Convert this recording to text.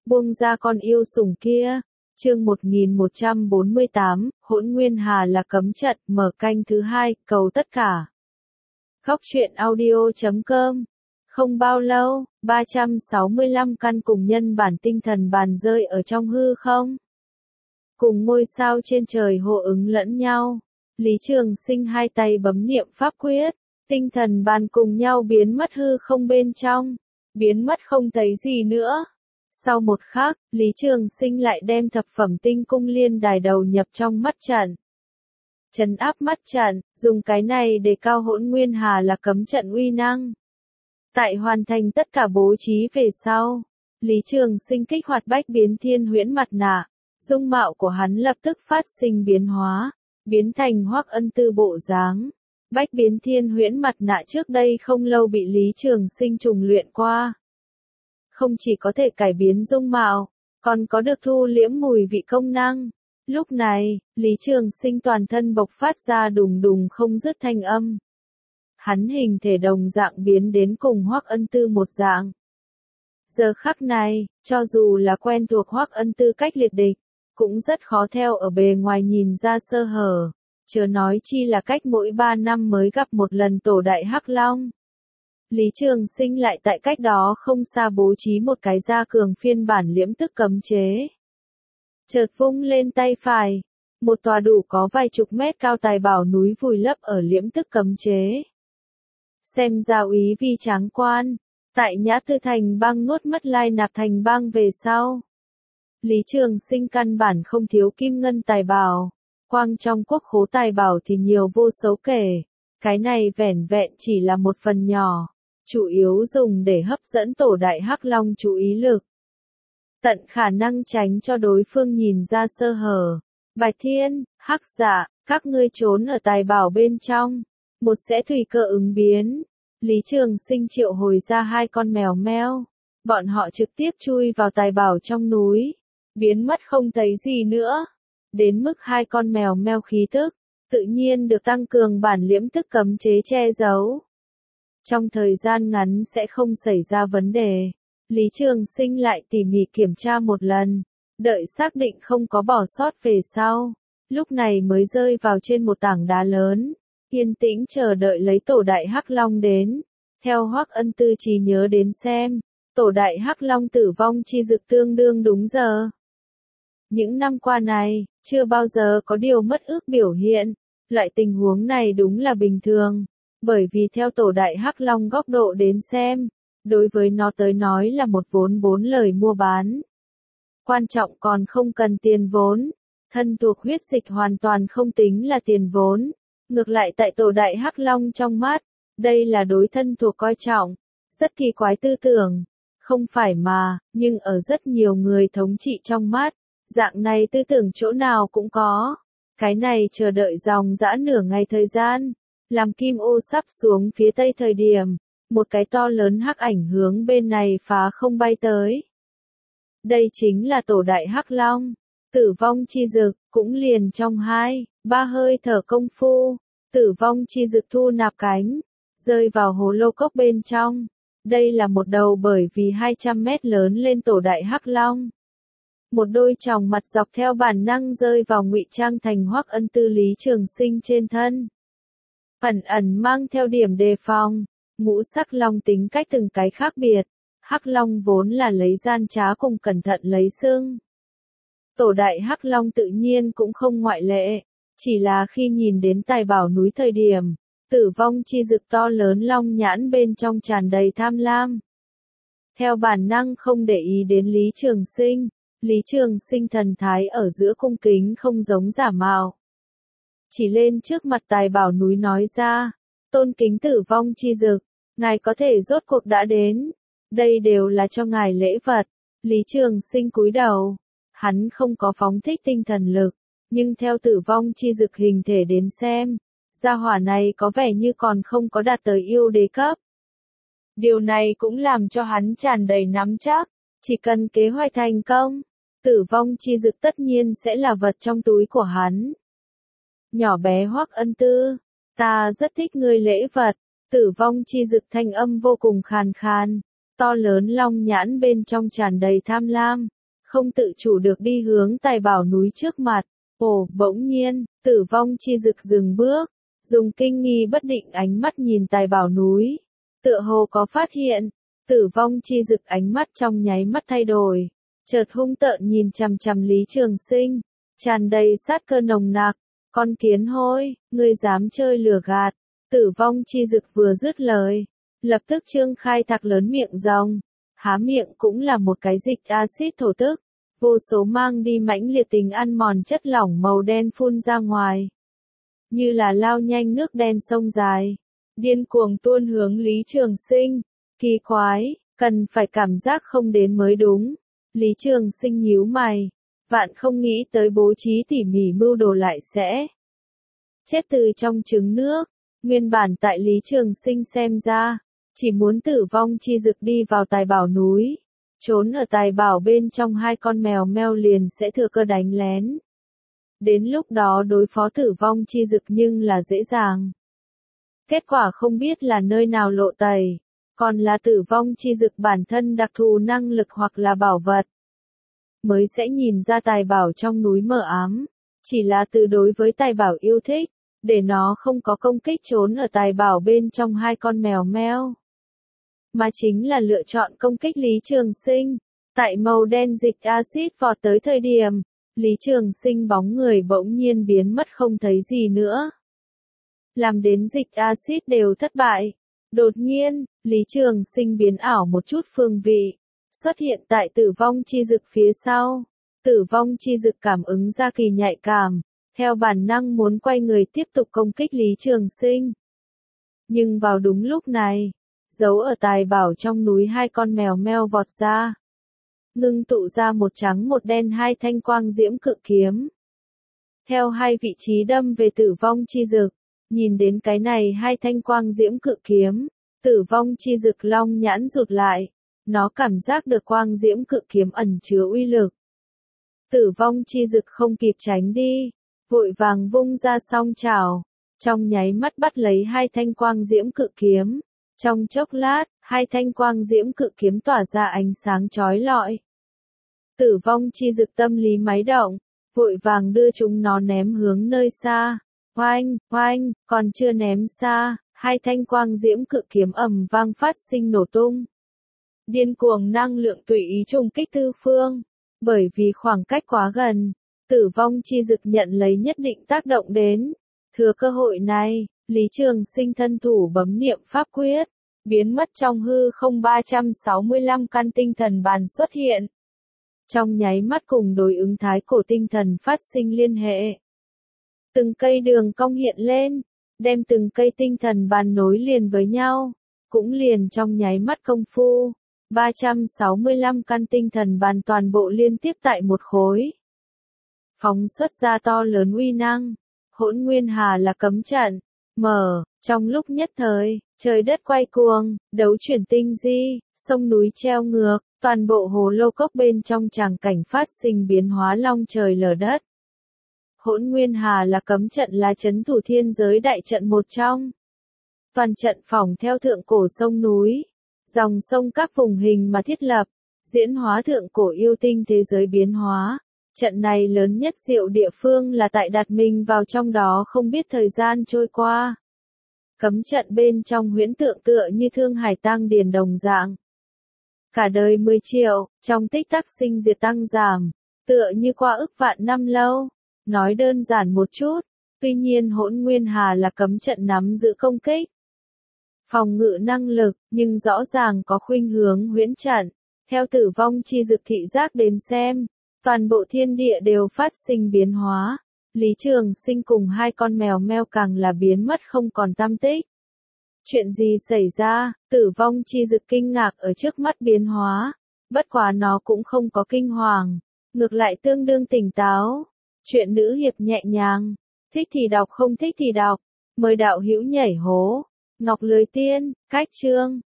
buông ra con yêu sủng kia. Chương 1148, Hỗn Nguyên Hà là cấm trận, mở canh thứ 2, cầu tất cả. Góc truyện audio.com. Không bao lâu, 365 căn cùng nhân bản tinh thần bàn rơi ở trong hư không. Cùng ngôi sao trên trời hô ứng lẫn nhau. Lý Trường Sinh hai tay bấm niệm pháp quyết, tinh thần bàn cùng nhau biến mất hư không bên trong, biến mất không thấy gì nữa. Sau một khắc, Lý Trường Sinh lại đem thập phẩm tinh cung liên đài đầu nhập trong mắt trận. Trấn áp mắt trận, dùng cái này để cao Hỗn Nguyên Hà là cấm trận uy năng. Tại hoàn thành tất cả bố trí về sau, Lý Trường Sinh kích hoạt bách biến thiên huyễn mặt nạ, dung mạo của hắn lập tức phát sinh biến hóa, biến thành Hoắc Ân Tư bộ dáng. Bách biến thiên huyễn mặt nạ trước đây không lâu bị Lý Trường Sinh trùng luyện qua. Không chỉ có thể cải biến dung mạo, còn có được thu liễm mùi vị công năng. Lúc này, Lý Trường Sinh toàn thân bộc phát ra đùng đùng không dứt thanh âm. Hắn hình thể đồng dạng biến đến cùng Hoắc Ân Tư một dạng. Giờ khắc này, cho dù là quen thuộc Hoắc Ân Tư cách liệt địch, cũng rất khó theo ở bề ngoài nhìn ra sơ hở, chớ nói chi là cách mỗi 3 năm mới gặp một lần tổ đại Hắc Long. Lý Trường Sinh lại tại cách đó không xa bố trí một cái gia cường phiên bản liễm tức cấm chế. Chợt vung lên tay phải, một tòa đủ có vài chục mét cao tài bảo núi vùi lấp ở liễm tức cấm chế. Xem ra úy vi tráng quan, tại Nhã Tư Thành Bang nuốt mất Lai Nạp Thành Bang về sau. Lý Trường Sinh căn bản không thiếu kim ngân tài bảo, quang trong quốc khố tài bảo thì nhiều vô số kể, cái này vẻn vẹn chỉ là một phần nhỏ, chủ yếu dùng để hấp dẫn tổ đại Hắc Long chú ý lực. Tận khả năng tránh cho đối phương nhìn ra sơ hở. Bạch Thiên, Hắc Dạ, các ngươi trốn ở tài bảo bên trong, một sẽ tùy cơ ứng biến. Lý Trường Sinh triệu hồi ra hai con mèo meo, bọn họ trực tiếp chui vào tài bảo trong núi, biến mất không thấy gì nữa. Đến mức hai con mèo meo khí tức, tự nhiên được tăng cường bản liễm tức cấm chế che giấu. Trong thời gian ngắn sẽ không xảy ra vấn đề. Lý Trường Sinh lại tỉ mỉ kiểm tra một lần, đợi xác định không có bỏ sót về sau, lúc này mới rơi vào trên một tảng đá lớn, yên tĩnh chờ đợi lấy tổ đại Hắc Long đến. Theo Hoắc Ân Tư trí nhớ đến xem, tổ đại Hắc Long tử vong chi dực tương đương đúng giờ. Những năm qua này, chưa bao giờ có điều mất ước biểu hiện, loại tình huống này đúng là bình thường, bởi vì theo tổ đại Hắc Long góc độ đến xem, đối với nó tới nói là một vốn 4 lời mua bán. Quan trọng còn không cần tiền vốn, thân thuộc huyết dịch hoàn toàn không tính là tiền vốn, ngược lại tại tổ đại Hắc Long trong mắt, đây là đối thân thuộc coi trọng, rất kỳ quái tư tưởng, không phải mà, nhưng ở rất nhiều người thống trị trong mắt, dạng này tư tưởng chỗ nào cũng có. Cái này chờ đợi dòng dã nửa ngày thời gian, làm kim ô sắp xuống phía tây thời điểm, một cái to lớn hắc ảnh hướng bên này phá không bay tới. Đây chính là tổ đại Hắc Long, tử vong chi dực, cũng liền trong 2-3 hơi thở công phu, tử vong chi dực thu nạp cánh, rơi vào hồ lô cốc bên trong. Đây là một đầu bởi vì 200 mét lớn lên tổ đại Hắc Long. Một đôi tròng mặt dọc theo bản năng rơi vào ngụy trang thành Hoắc Ân Tư Lý Trường Sinh trên thân. Ẩn ẩn mang theo điểm đề phòng, ngũ sắc long tính cách từng cái khác biệt, Hắc Long vốn là lấy gian trá cùng cẩn thận lấy xưng. Tổ đại Hắc Long tự nhiên cũng không ngoại lệ, chỉ là khi nhìn đến tài bảo núi thời điểm, tử vong chi dực to lớn long nhãn bên trong tràn đầy tham lam. Theo bản năng không để ý đến Lý Trường Sinh, Lý Trường Sinh thần thái ở giữa cung kính không giống giả mạo. Chỉ lên trước mặt tài bảo núi nói ra, tôn kính tử vong chi dực, ngài có thể rốt cuộc đã đến, đây đều là cho ngài lễ vật. Lý Trường Sinh cúi đầu, hắn không có phóng thích tinh thần lực, nhưng theo tử vong chi dực hình thể đến xem, gia hỏa này có vẻ như còn không có đạt tới yêu đế cấp. Điều này cũng làm cho hắn tràn đầy nắm chắc, chỉ cần kế hoạch thành công, tử vong chi dực tất nhiên sẽ là vật trong túi của hắn. Nhỏ bé Hoắc Ân Tư, ta rất thích ngươi lễ vật. Tử vong chi dực thanh âm vô cùng khàn khàn, to lớn long nhãn bên trong tràn đầy tham lam, không tự chủ được đi hướng tài bảo núi trước mặt. Ồ, bỗng nhiên, Tử Vong Chi Dực dừng bước, dùng kinh nghi bất định ánh mắt nhìn tài bảo núi. Tựa hồ có phát hiện, Tử Vong Chi Dực ánh mắt trong nháy mắt thay đổi, chợt hung tợn nhìn chằm chằm Lý Trường Sinh, tràn đầy sát cơ nồng nặc. Con kiến hôi, ngươi dám chơi lừa gạt. Tử Vong Chi Dực vừa dứt lời, lập tức trương khai thạc lớn miệng rồng, há miệng cũng là một cái dịch axit thổ tức, vô số mang đi mãnh liệt tình ăn mòn chất lỏng màu đen phun ra ngoài, như là lao nhanh nước đen sông dài, điên cuồng tuôn hướng Lý Trường Sinh. Kỳ quái, cần phải cảm giác không đến mới đúng. Lý Trường Sinh nhíu mày, vạn không nghĩ tới bố trí tỉ mỉ mưu đồ lại sẽ chết từ trong trứng nước. Nguyên bản tại Lý Trường Sinh xem ra, chỉ muốn Tử Vong Chi Dực đi vào tài bảo núi, trốn ở tài bảo bên trong hai con mèo meo liền sẽ thừa cơ đánh lén. Đến lúc đó đối phó Tử Vong Chi Dực nhưng là dễ dàng. Kết quả không biết là nơi nào lộ tẩy, còn là Tử Vong Chi Dực bản thân đặc thù năng lực hoặc là bảo vật, mới sẽ nhìn ra tài bảo trong núi mờ ám, chỉ là từ đối với tài bảo yêu thích, để nó không có công kích trốn ở tài bảo bên trong hai con mèo meo, mà chính là lựa chọn công kích Lý Trường Sinh. Tại màu đen dịch axit vọt tới thời điểm, Lý Trường Sinh bóng người bỗng nhiên biến mất không thấy gì nữa. Làm đến dịch axit đều thất bại. Đột nhiên, Lý Trường Sinh biến ảo một chút phương vị, xuất hiện tại Tử Vong Chi Dực phía sau. Tử Vong Chi Dực cảm ứng ra kỳ nhạy cảm, theo bản năng muốn quay người tiếp tục công kích Lý Trường Sinh. Nhưng vào đúng lúc này, giấu ở tài bảo trong núi hai con mèo meo vọt ra, ngưng tụ ra một trắng một đen hai thanh quang diễm cự kiếm. Theo hai vị trí đâm về Tử Vong Chi Dực, nhìn đến cái này hai thanh quang diễm cự kiếm, Tử Vong Chi Dực long nhãn rụt lại, nó cảm giác được quang diễm cự kiếm ẩn chứa uy lực. Tử Vong Chi Dực không kịp tránh đi, vội vàng vung ra song chảo, trong nháy mắt bắt lấy hai thanh quang diễm cự kiếm. Trong chốc lát, hai thanh quang diễm cự kiếm tỏa ra ánh sáng chói lọi. Tử Vong Chi Dực tâm lý máy động, vội vàng đưa chúng nó ném hướng nơi xa. Oanh, oanh, còn chưa ném xa, hai thanh quang diễm cự kiếm ầm vang phát sinh nổ tung. Điên cuồng năng lượng tùy ý trùng kích tứ phương. Bởi vì khoảng cách quá gần, Tử Vong Chi Dực nhận lấy nhất định tác động đến. Thừa cơ hội này, Lý Trường Sinh thân thủ bấm niệm pháp quyết, biến mất trong hư không 365 căn tinh thần bàn xuất hiện. Trong nháy mắt cùng đối ứng thái cổ tinh thần phát sinh liên hệ. Từng cây đường cong hiện lên, đem từng cây tinh thần bàn nối liền với nhau, cũng liền trong nháy mắt công phu. 365 căn tinh thần bàn toàn bộ liên tiếp tại một khối. Phóng xuất ra to lớn uy năng. Hỗn Nguyên Hà là cấm trận. Mở, trong lúc nhất thời, trời đất quay cuồng, đấu chuyển tinh di, sông núi treo ngược, toàn bộ hồ lô cốc bên trong tràng cảnh phát sinh biến hóa long trời lở đất. Hỗn Nguyên Hà là cấm trận là trấn thủ thiên giới đại trận một trong. Toàn trận phỏng theo thượng cổ sông núi, dòng sông các vùng hình mà thiết lập, diễn hóa thượng cổ yêu tinh thế giới biến hóa. Trận này lớn nhất diệu địa phương là tại đặt mình vào trong đó không biết thời gian trôi qua. Cấm trận bên trong huyễn tượng tựa như thương hải tang điền đồng dạng. Cả đời 10 triệu, trong tích tắc sinh diệt tăng giảm, tựa như qua ức vạn năm lâu. Nói đơn giản một chút, tuy nhiên Hỗn Nguyên Hà là cấm trận nắm giữ công kích, phòng ngự năng lực, nhưng rõ ràng có khuynh hướng huyễn trận. Theo Tử Vong Chi Dực thị giác đến xem, toàn bộ thiên địa đều phát sinh biến hóa. Lý Trường Sinh cùng hai con mèo meo càng là biến mất không còn tăm tích. Chuyện gì xảy ra? Tử Vong Chi Dực kinh ngạc ở trước mắt biến hóa. Bất quá nó cũng không có kinh hoàng, ngược lại tương đương tỉnh táo. Chuyện nữ hiệp nhẹ nhàng, thích thì đọc không thích thì đọc. Mời đạo hữu nhảy hố. Ngọc Lưới Tiên, cách chương.